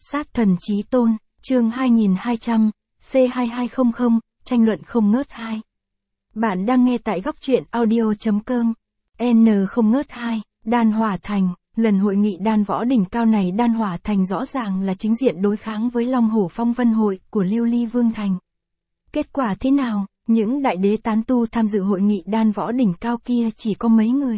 Sát thần chí tôn, chương 2200, C2200, tranh luận không ngớt 2. Bạn đang nghe tại góc truyện audio.com. N không ngớt 2, Đan Hỏa Thành. Lần hội nghị đan võ đỉnh cao này Đan Hỏa Thành rõ ràng là chính diện đối kháng với Long Hổ Phong Vân Hội của Lưu Ly Vương Thành. Kết quả thế nào? Những đại đế tán tu tham dự hội nghị đan võ đỉnh cao kia chỉ có mấy người.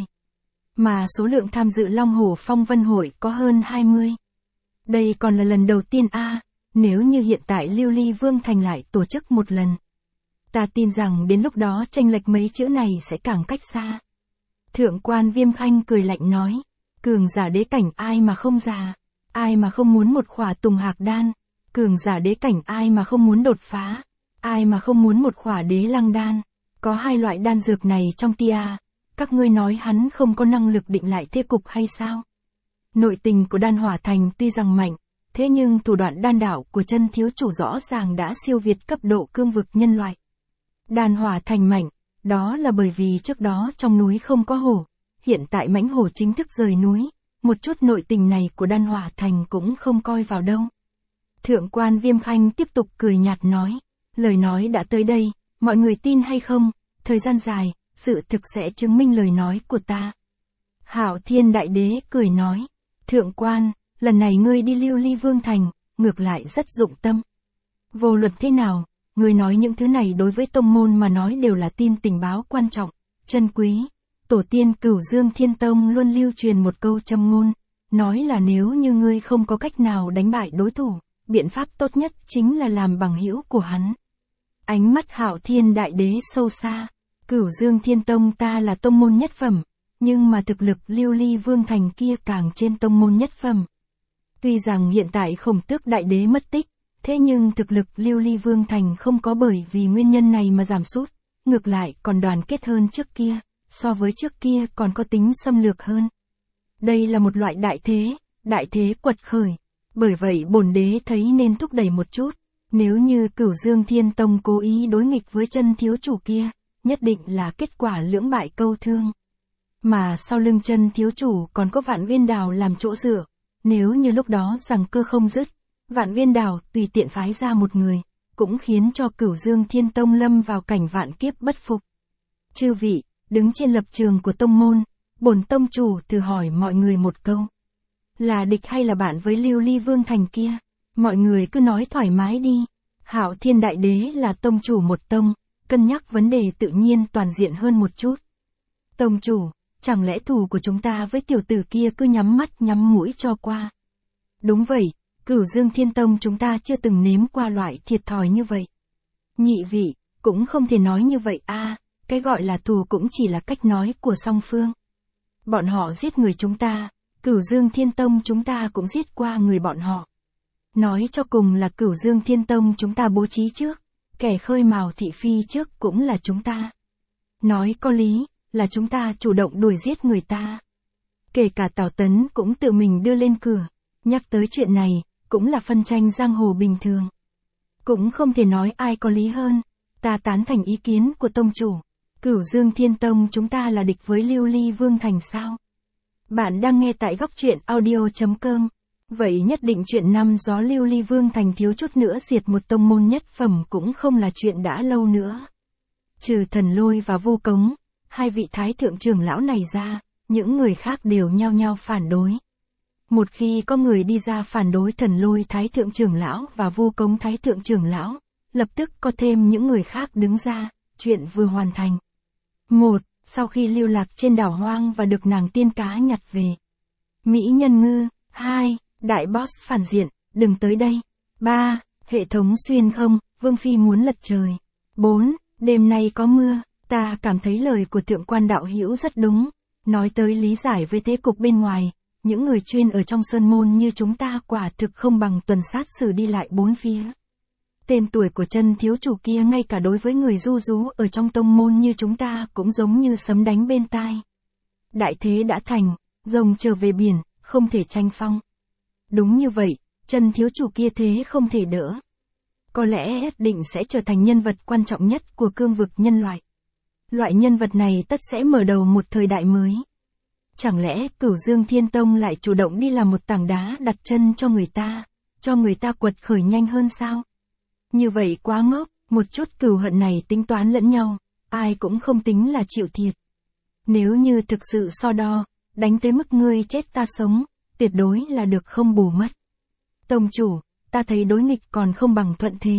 Mà số lượng tham dự Long Hổ Phong Vân Hội có hơn 20. Đây còn là lần đầu tiên nếu như hiện tại Lưu Ly Vương Thành lại tổ chức một lần. Ta tin rằng đến lúc đó chênh lệch mấy chữ này sẽ càng cách xa. Thượng quan Viêm Khanh cười lạnh nói, cường giả đế cảnh ai mà không già, ai mà không muốn một khỏa tùng hạc đan, cường giả đế cảnh ai mà không muốn đột phá, ai mà không muốn một khỏa đế lăng đan, có hai loại đan dược này trong tia, các ngươi nói hắn không có năng lực định lại thế cục hay sao? Nội tình của Đan Hỏa Thành tuy rằng mạnh, thế nhưng thủ đoạn đan đạo của chân thiếu chủ rõ ràng đã siêu việt cấp độ cương vực nhân loại. Đan Hỏa Thành mạnh, đó là bởi vì trước đó trong núi không có hổ, hiện tại mãnh hổ chính thức rời núi, một chút nội tình này của Đan Hỏa Thành cũng không coi vào đâu. Thượng quan Viêm Khanh tiếp tục cười nhạt nói, lời nói đã tới đây, mọi người tin hay không, thời gian dài, sự thực sẽ chứng minh lời nói của ta. Hạo Thiên Đại Đế cười nói, thượng quan, lần này ngươi đi Lưu Ly Vương Thành, ngược lại rất dụng tâm. Vô luận thế nào, ngươi nói những thứ này đối với tông môn mà nói đều là tin tình báo quan trọng, chân quý. Tổ tiên Cửu Dương Thiên Tông luôn lưu truyền một câu châm ngôn, nói là nếu như ngươi không có cách nào đánh bại đối thủ, biện pháp tốt nhất chính là làm bằng hữu của hắn. Ánh mắt Hạo Thiên Đại Đế sâu xa, Cửu Dương Thiên Tông ta là tông môn nhất phẩm, nhưng mà thực lực Lưu Ly Vương Thành kia càng trên tông môn nhất phẩm. Tuy rằng hiện tại Khổng Tước Đại Đế mất tích, thế nhưng thực lực Lưu Ly Vương Thành không có bởi vì nguyên nhân này mà giảm sút, ngược lại còn đoàn kết hơn trước kia, so với trước kia còn có tính xâm lược hơn. Đây là một loại đại thế quật khởi. Bởi vậy bổn đế thấy nên thúc đẩy một chút, nếu như Cửu Dương Thiên Tông cố ý đối nghịch với chân thiếu chủ kia, nhất định là kết quả lưỡng bại câu thương. Mà sau lưng chân thiếu chủ còn có Vạn Viên Đào làm chỗ dựa, nếu như lúc đó rằng cơ không dứt, Vạn Viên Đào tùy tiện phái ra một người, cũng khiến cho Cửu Dương Thiên Tông lâm vào cảnh vạn kiếp bất phục. Chư vị, đứng trên lập trường của tông môn, bổn tông chủ thử hỏi mọi người một câu. Là địch hay là bạn với Lưu Ly Vương Thành kia? Mọi người cứ nói thoải mái đi. Hạo Thiên Đại Đế là tông chủ một tông, cân nhắc vấn đề tự nhiên toàn diện hơn một chút. Tông chủ, chẳng lẽ thù của chúng ta với tiểu tử kia cứ nhắm mắt nhắm mũi cho qua? Đúng vậy, Cửu Dương Thiên Tông chúng ta chưa từng nếm qua loại thiệt thòi như vậy. Nhị vị, cũng không thể nói như vậy cái gọi là thù cũng chỉ là cách nói của song phương. Bọn họ giết người chúng ta, Cửu Dương Thiên Tông chúng ta cũng giết qua người bọn họ. Nói cho cùng là Cửu Dương Thiên Tông chúng ta bố trí trước, kẻ khơi mào thị phi trước cũng là chúng ta. Nói có lý, là chúng ta chủ động đuổi giết người ta. Kể cả Tào Tấn cũng tự mình đưa lên cửa, nhắc tới chuyện này, cũng là phân tranh giang hồ bình thường. Cũng không thể nói ai có lý hơn, ta tán thành ý kiến của tông chủ. Cửu Dương Thiên Tông chúng ta là địch với Lưu Ly Vương Thành sao? Bạn đang nghe tại góc truyện audio.com. Vậy nhất định chuyện năm gió Lưu Ly Vương Thành thiếu chút nữa diệt một tông môn nhất phẩm cũng không là chuyện đã lâu nữa. Trừ Thần Lôi và Vu Cống, hai vị thái thượng trưởng lão này ra, những người khác đều nhao nhao phản đối. Một khi có người đi ra phản đối Thần Lôi thái thượng trưởng lão và Vu Cống thái thượng trưởng lão, lập tức có thêm những người khác đứng ra, chuyện vừa hoàn thành. 1. Sau khi lưu lạc trên đảo hoang và được nàng tiên cá nhặt về. Mỹ Nhân Ngư. 2. Đại boss phản diện, đừng tới đây. 3. Hệ thống xuyên không, Vương Phi muốn lật trời. 4. Đêm nay có mưa. Ta cảm thấy lời của thượng quan đạo hữu rất đúng. Nói tới lý giải với thế cục bên ngoài, những người chuyên ở trong sơn môn như chúng ta quả thực không bằng tuần sát xử đi lại bốn phía. Tên tuổi của chân thiếu chủ kia ngay cả đối với người du rú ở trong tông môn như chúng ta cũng giống như sấm đánh bên tai. Đại thế đã thành, rồng trở về biển, không thể tranh phong. Đúng như vậy, chân thiếu chủ kia thế không thể đỡ. Có lẽ định sẽ trở thành nhân vật quan trọng nhất của cương vực nhân loại. Loại nhân vật này tất sẽ mở đầu một thời đại mới. Chẳng lẽ Cửu Dương Thiên Tông lại chủ động đi làm một tảng đá đặt chân cho người ta, cho người ta quật khởi nhanh hơn sao? Như vậy quá ngốc, một chút cừu hận này tính toán lẫn nhau, ai cũng không tính là chịu thiệt. Nếu như thực sự so đo, đánh tới mức ngươi chết ta sống, tuyệt đối là được không bù mất. Tông chủ, ta thấy đối nghịch còn không bằng thuận thế.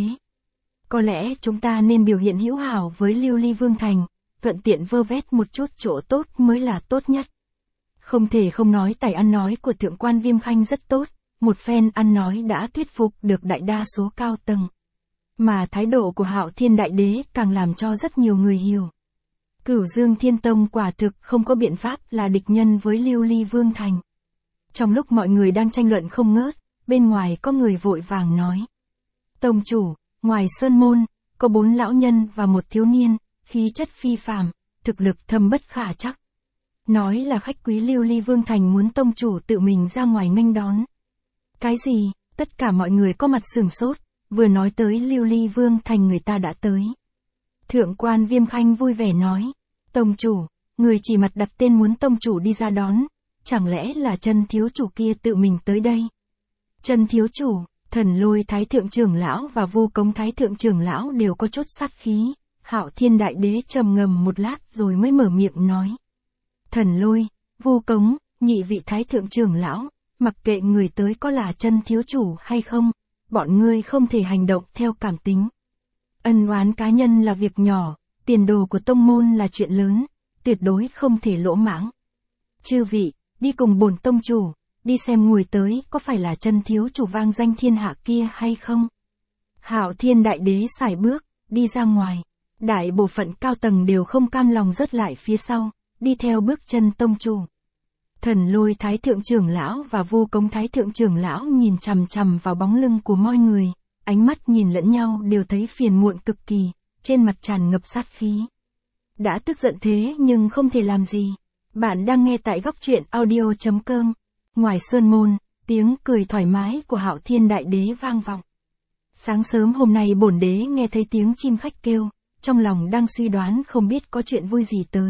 Có lẽ chúng ta nên biểu hiện hữu hảo với Lưu Ly Vương Thành, thuận tiện vơ vét một chút chỗ tốt mới là tốt nhất. Không thể không nói tài ăn nói của thượng quan Viêm Khanh rất tốt, một phen ăn nói đã thuyết phục được đại đa số cao tầng. Mà thái độ của Hạo Thiên Đại Đế càng làm cho rất nhiều người hiểu. Cửu Dương Thiên Tông quả thực không có biện pháp là địch nhân với Lưu Ly Vương Thành. Trong lúc mọi người đang tranh luận không ngớt, bên ngoài có người vội vàng nói. Tông chủ, ngoài sơn môn, có 4 lão nhân và một thiếu niên, khí chất phi phàm, thực lực thâm bất khả chắc. Nói là khách quý Lưu Ly Vương Thành muốn tông chủ tự mình ra ngoài nghênh đón. Cái gì? Tất cả mọi người có mặt sửng sốt, vừa nói tới Lưu Ly Vương Thành người ta đã tới. Thượng quan Viêm Khanh vui vẻ nói. Tông chủ, người chỉ mặt đặt tên muốn tông chủ đi ra đón, chẳng lẽ là Chân thiếu chủ kia tự mình tới đây? Chân thiếu chủ, Thần Lôi Thái thượng trưởng lão và Vu Cống Thái thượng trưởng lão đều có chút sát khí. Hạo Thiên Đại Đế trầm ngâm một lát rồi mới mở miệng nói. Thần Lôi, Vu Cống, nhị vị Thái thượng trưởng lão, mặc kệ người tới có là Chân thiếu chủ hay không, bọn ngươi không thể hành động theo cảm tính. Ân oán cá nhân là việc nhỏ, tiền đồ của tông môn là chuyện lớn, tuyệt đối không thể lỗ mãng. Chư vị, đi cùng bổn tông chủ, đi xem người tới có phải là Chân thiếu chủ vang danh thiên hạ kia hay không. Hạo Thiên Đại Đế sải bước, đi ra ngoài. Đại bộ phận cao tầng đều không cam lòng rớt lại phía sau, đi theo bước chân tông chủ. Thần Lôi Thái thượng trưởng lão và Vu Cống Thái thượng trưởng lão nhìn chằm chằm vào bóng lưng của mọi người, ánh mắt nhìn lẫn nhau đều thấy phiền muộn cực kỳ, trên mặt tràn ngập sát khí. Đã tức giận thế nhưng không thể làm gì. Bạn đang nghe tại góc truyện audio.com. Ngoài sơn môn, tiếng cười thoải mái của Hạo Thiên Đại Đế vang vọng. Sáng sớm hôm nay bổn đế nghe thấy tiếng chim khách kêu, trong lòng đang suy đoán không biết có chuyện vui gì tới.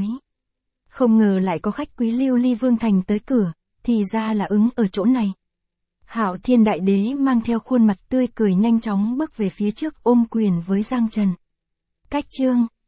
Không ngờ lại có khách quý Lưu Ly Vương Thành tới cửa, thì ra là ứng ở chỗ này. Hạo Thiên Đại Đế mang theo khuôn mặt tươi cười nhanh chóng bước về phía trước ôm quyền với Giang Trần. Cách chương